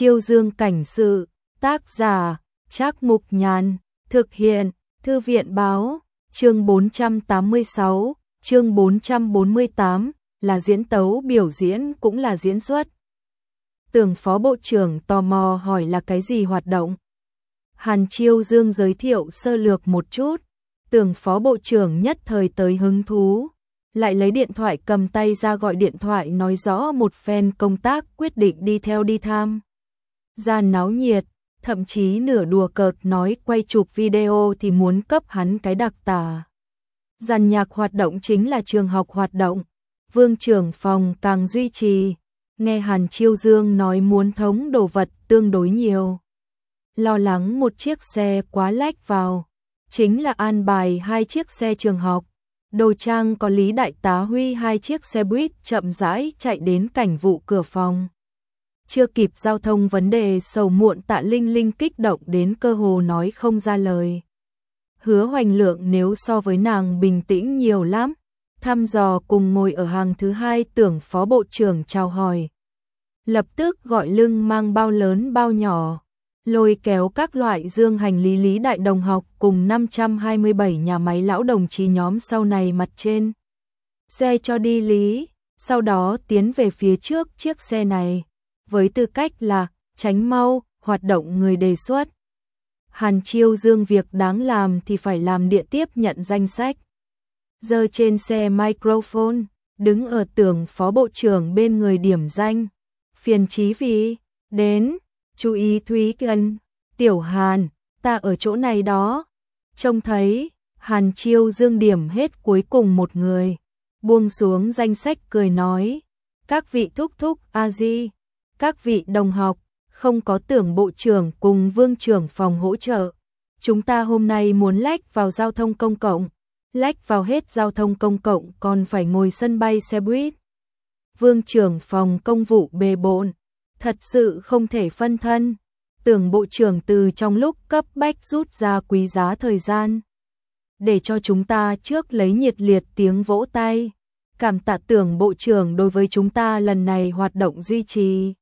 Chiêu Dương cảnh sự, tác giả, Trác Mục Nhàn, thực hiện, Thư viện báo, chương 486, chương 448, là diễn tấu biểu diễn cũng là diễn xuất. Tưởng Phó Bộ trưởng tò mò hỏi là cái gì hoạt động. Hàn Chiêu Dương giới thiệu sơ lược một chút, Tưởng Phó Bộ trưởng nhất thời tới hứng thú, lại lấy điện thoại cầm tay ra gọi điện thoại nói rõ một phen công tác quyết định đi theo đi tham. Ra náo nhiệt, thậm chí nửa đùa cợt nói quay chụp video thì muốn cấp hắn cái đặc tả. Dàn nhạc hoạt động chính là trường học hoạt động, Vương trưởng phòng càng duy trì, nghe Hàn Chiêu Dương nói muốn thống đồ vật tương đối nhiều. Lo lắng một chiếc xe quá lách vào, chính là an bài hai chiếc xe trường học. Đồ trang có Lý Đại tá huy hai chiếc xe buýt chậm rãi chạy đến cảnh vụ cửa phòng. Chưa kịp giao thông vấn đề sầu muộn Tạ Linh Linh kích động đến cơ hồ nói không ra lời. Hứa Hoành Lượng nếu so với nàng bình tĩnh nhiều lắm, thăm dò cùng ngồi ở hàng thứ hai Tưởng Phó Bộ trưởng chào hỏi. Lập tức gọi lưng mang bao lớn bao nhỏ, lôi kéo các loại dương hành lý Lý Đại đồng học cùng 527 nhà máy lão đồng chí nhóm sau này mặt trên. Xe cho đi Lý, sau đó tiến về phía trước chiếc xe này, với tư cách là tránh mau, hoạt động người đề xuất. Hàn Chiêu Dương việc đáng làm thì phải làm địa tiếp nhận danh sách. Giơ trên xe microphone, đứng ở Tưởng Phó Bộ trưởng bên người điểm danh. Phiền chí vị, đến, chú ý Thúy Cần, Tiểu Hàn, ta ở chỗ này đó. Trông thấy, Hàn Chiêu Dương điểm hết cuối cùng một người, buông xuống danh sách cười nói, các vị thúc thúc A-di, các vị đồng học, không có Tưởng Bộ trưởng cùng Vương trưởng phòng hỗ trợ. Chúng ta hôm nay muốn lách vào giao thông công cộng, lách vào hết giao thông công cộng còn phải ngồi sân bay xe buýt. Vương trưởng phòng công vụ bề bộn, thật sự không thể phân thân. Tưởng Bộ trưởng từ trong lúc cấp bách rút ra quý giá thời gian, để cho chúng ta trước lấy nhiệt liệt tiếng vỗ tay. Cảm tạ Tưởng Bộ trưởng đối với chúng ta lần này hoạt động duy trì.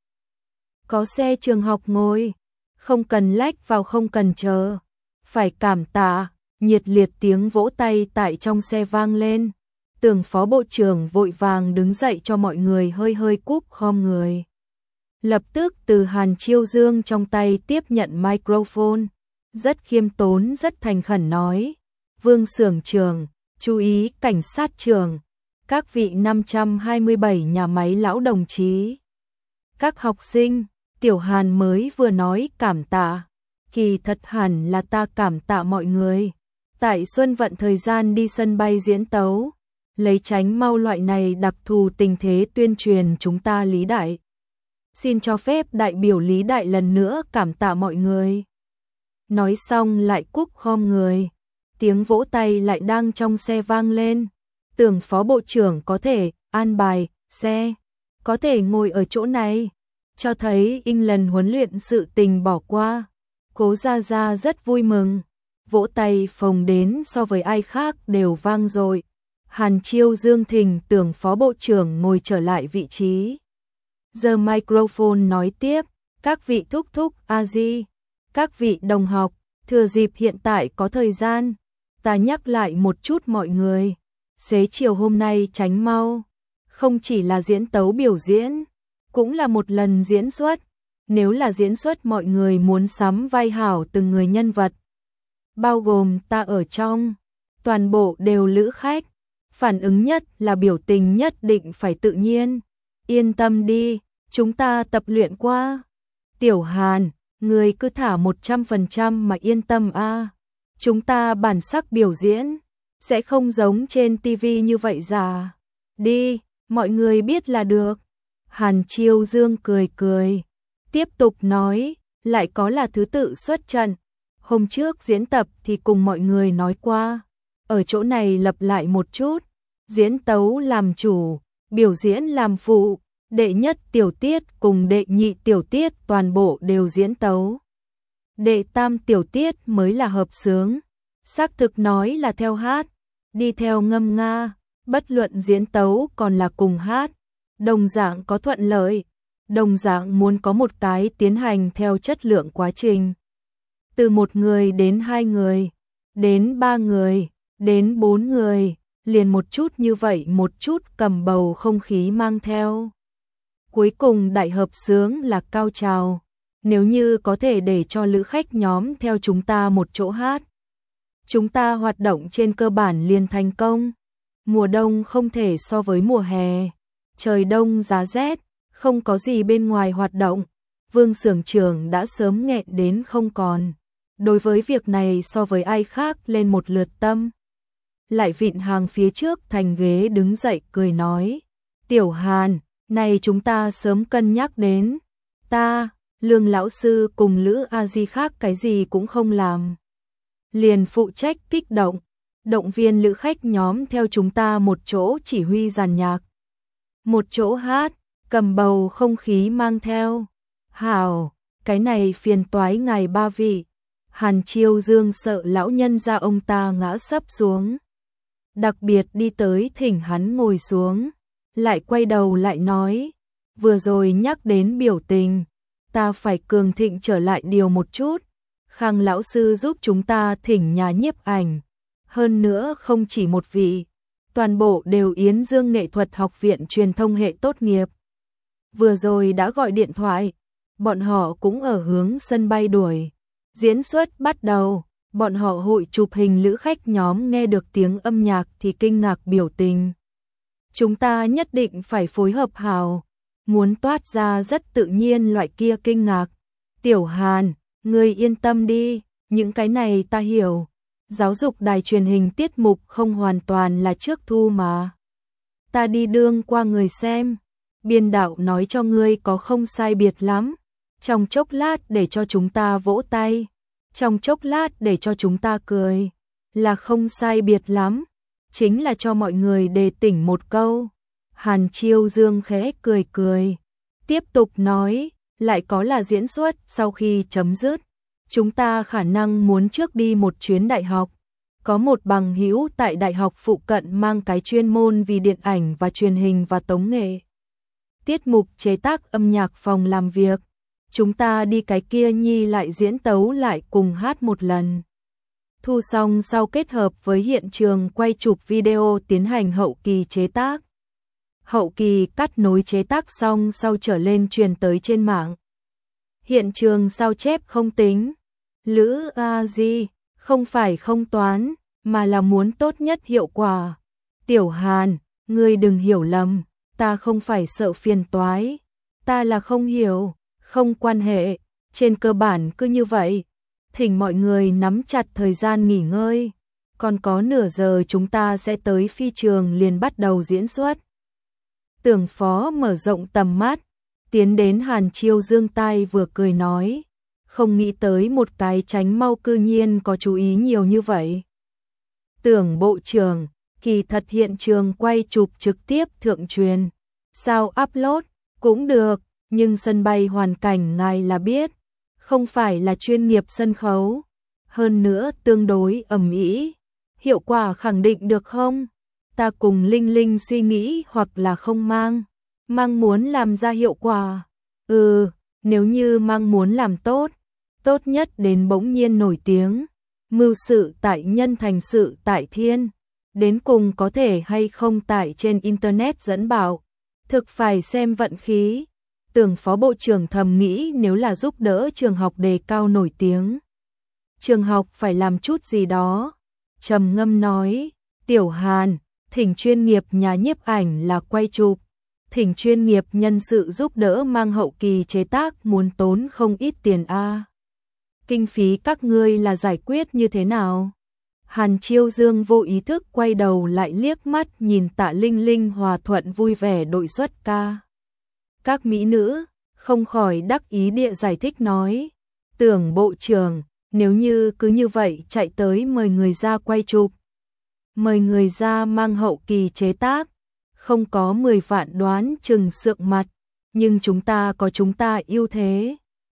Có xe trường học ngồi, không cần lách vào không cần chờ. Phải cảm tạ, nhiệt liệt tiếng vỗ tay tại trong xe vang lên. Tưởng Phó Bộ trưởng vội vàng đứng dậy cho mọi người hơi hơi cúp khom người. Lập tức từ Hàn Chiêu Dương trong tay tiếp nhận microphone, rất khiêm tốn rất thành khẩn nói, Vương xưởng trưởng, chú ý cảnh sát trưởng, các vị 527 nhà máy lão đồng chí, các học sinh. Tiểu Hàn mới vừa nói cảm tạ, kỳ thật hẳn là ta cảm tạ mọi người. Tại Xuân Vận thời gian đi sân bay diễn tấu, lấy tránh mau loại này đặc thù tình thế tuyên truyền chúng ta Lý Đại. Xin cho phép đại biểu Lý Đại lần nữa cảm tạ mọi người. Nói xong lại cúp khom người, tiếng vỗ tay lại đang trong xe vang lên. Tưởng Phó Bộ trưởng có thể an bài xe, có thể ngồi ở chỗ này, cho thấy lần huấn luyện sự tình bỏ qua. Cố Gia Gia rất vui mừng, vỗ tay phồng đến so với ai khác đều vang dội. Hàn Chiêu Dương thỉnh Tưởng Phó Bộ trưởng ngồi trở lại vị trí. Giờ microphone nói tiếp, các vị thúc thúc A-di, các vị đồng học, thừa dịp hiện tại có thời gian, ta nhắc lại một chút mọi người. Xế chiều hôm nay tránh mau, không chỉ là diễn tấu biểu diễn, cũng là một lần diễn xuất. Nếu là diễn xuất mọi người muốn sắm vai hảo từng người nhân vật, bao gồm ta ở trong, toàn bộ đều lữ khách. Phản ứng nhất là biểu tình nhất định phải tự nhiên. Yên tâm đi, chúng ta tập luyện qua. Tiểu Hàn, người cứ thả 100% mà yên tâm a. Chúng ta bản sắc biểu diễn, sẽ không giống trên TV như vậy già. Đi, mọi người biết là được. Hàn Chiêu Dương cười cười, tiếp tục nói, lại có là thứ tự xuất trận. Hôm trước diễn tập thì cùng mọi người nói qua, ở chỗ này lặp lại một chút. Diễn tấu làm chủ, biểu diễn làm phụ, đệ nhất tiểu tiết cùng đệ nhị tiểu tiết toàn bộ đều diễn tấu. Đệ tam tiểu tiết mới là hợp xướng. Xác thực nói là theo hát, đi theo ngâm nga, bất luận diễn tấu còn là cùng hát, đồng dạng có thuận lợi. đồng dạng muốn có một cái tiến hành theo chất lượng quá trình. Từ một người đến 2 người, đến 3 người, đến 4 người, liền một chút như vậy một chút cầm bầu không khí mang theo. Cuối cùng đại hợp xướng là cao trào, nếu như có thể để cho lữ khách nhóm theo chúng ta một chỗ hát. Chúng ta hoạt động trên cơ bản liền thành công. Mùa đông không thể so với mùa hè, trời đông giá rét, không có gì bên ngoài hoạt động. Vương xưởng trưởng đã sớm nghẹn đến không còn. Đối với việc này so với ai khác lên một lượt tâm. Lại vịn hàng phía trước thành ghế đứng dậy cười nói. Tiểu Hàn, này chúng ta sớm cân nhắc đến. Ta, Lương lão sư cùng Lữ A Di khác cái gì cũng không làm. Liền phụ trách kích động, động viên lữ khách nhóm theo chúng ta một chỗ chỉ huy dàn nhạc. Một chỗ hát, cầm bầu không khí mang theo. Hảo, cái này phiền toái ngài ba vị. Hàn Chiêu Dương sợ lão nhân gia ông ta ngã sấp xuống. Đặc biệt đi tới thỉnh hắn ngồi xuống. Lại quay đầu lại nói. Vừa rồi nhắc đến biểu tình. Ta phải cường thịnh trở lại điều một chút. Khang lão sư giúp chúng ta thỉnh nhà nhiếp ảnh. Hơn nữa không chỉ một vị. Toàn bộ đều Yến Dương Nghệ thuật học viện truyền thông hệ tốt nghiệp. Vừa rồi đã gọi điện thoại. Bọn họ cũng ở hướng sân bay đuổi. Diễn xuất bắt đầu. Bọn họ hội chụp hình lữ khách nhóm nghe được tiếng âm nhạc thì kinh ngạc biểu tình. Chúng ta nhất định phải phối hợp hào. Muốn toát ra rất tự nhiên loại kia kinh ngạc. Tiểu Hàn, ngươi yên tâm đi, những cái này ta hiểu. Giáo dục đài truyền hình tiết mục không hoàn toàn là trước thu mà. Ta đi đương qua người xem. Biên đạo nói cho ngươi có không sai biệt lắm. Trong chốc lát để cho chúng ta vỗ tay. Trong chốc lát để cho chúng ta cười. Là không sai biệt lắm. Chính là cho mọi người đề tỉnh một câu. Hàn Chiêu Dương khẽ cười cười. Tiếp tục nói, lại có là diễn xuất sau khi chấm dứt. Chúng ta khả năng muốn trước đi một chuyến đại học. Có một bằng hữu tại đại học phụ cận mang cái chuyên môn vì điện ảnh và truyền hình và tống nghệ. Tiết mục chế tác âm nhạc phòng làm việc. Chúng ta đi cái kia nhi lại diễn tấu lại cùng hát một lần. Thu xong sau kết hợp với hiện trường quay chụp video tiến hành hậu kỳ chế tác. Hậu kỳ cắt nối chế tác xong sau trở lên truyền tới trên mạng. Hiện trường sao chép không tính. Lữ A Di, không phải không toán, mà là muốn tốt nhất hiệu quả. Tiểu Hàn, ngươi đừng hiểu lầm, ta không phải sợ phiền toái. Ta là không hiểu, không quan hệ, trên cơ bản cứ như vậy. Thỉnh mọi người nắm chặt thời gian nghỉ ngơi. Còn có nửa giờ chúng ta sẽ tới phi trường liền bắt đầu diễn xuất. Tưởng Phó mở rộng tầm mắt, tiến đến Hàn Chiêu Dương tai vừa cười nói, không nghĩ tới một cái tránh mau cư nhiên có chú ý nhiều như vậy. Tưởng bộ trưởng, kỳ thật hiện trường quay chụp trực tiếp thượng truyền, sao upload cũng được, nhưng sân bay hoàn cảnh ngài là biết, không phải là chuyên nghiệp sân khấu, hơn nữa tương đối ầm ĩ, hiệu quả khẳng định được không? Ta cùng Linh Linh suy nghĩ hoặc là không mang muốn làm ra hiệu quả. Nếu như mang muốn làm tốt, tốt nhất đến bỗng nhiên nổi tiếng, mưu sự tại nhân thành sự tại thiên, đến cùng có thể hay không tại trên internet dẫn bảo, thực phải xem vận khí. Tưởng Phó Bộ trưởng thầm nghĩ nếu là giúp đỡ trường học đề cao nổi tiếng, trường học phải làm chút gì đó. Trầm ngâm nói, Tiểu Hàn, thỉnh chuyên nghiệp nhà nhiếp ảnh là quay chụp, thỉnh chuyên nghiệp nhân sự giúp đỡ mang hậu kỳ chế tác muốn tốn không ít tiền a. Kinh phí các ngươi là giải quyết như thế nào? Hàn Chiêu Dương vô ý thức quay đầu lại liếc mắt nhìn Tạ Linh Linh hòa thuận vui vẻ đội xuất ca. Các mỹ nữ không khỏi đắc ý địa giải thích nói, Tưởng bộ trưởng, nếu như cứ như vậy chạy tới mời người ra quay chụp, mời người ra mang hậu kỳ chế tác, không có 10 vạn đoán chừng sượng mặt, nhưng chúng ta có chúng ta ưu thế,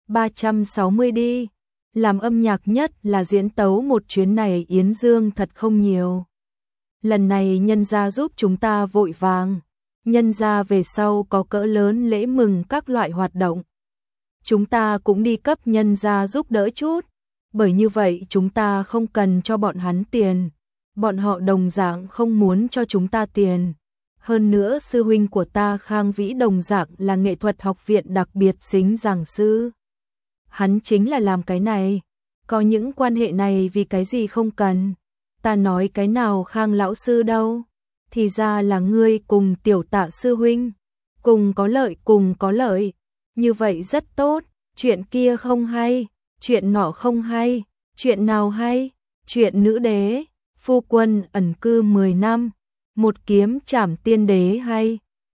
360 đi, làm âm nhạc nhất là diễn tấu một chuyến này Yến Dương thật không nhiều. Lần này nhân gia giúp chúng ta vội vàng, nhân ra về sau có cỡ lớn lễ mừng các loại hoạt động. Chúng ta cũng đi cấp nhân ra giúp đỡ chút, bởi như vậy chúng ta không cần cho bọn hắn tiền, bọn họ đồng dạng không muốn cho chúng ta tiền. Hơn nữa sư huynh của ta Khang Vĩ đồng dạng là nghệ thuật học viện đặc biệt xính giảng sư. Hắn chính là làm cái này, có những quan hệ này vì cái gì không cần. Ta nói cái nào Khang lão sư đâu, thì ra là ngươi cùng Tiểu Tạ sư huynh, cùng có lợi, như vậy rất tốt, chuyện kia không hay, chuyện nọ không hay, chuyện nào hay, chuyện nữ đế, phu quân ẩn cư 10 năm, một kiếm trảm tiên đế hay.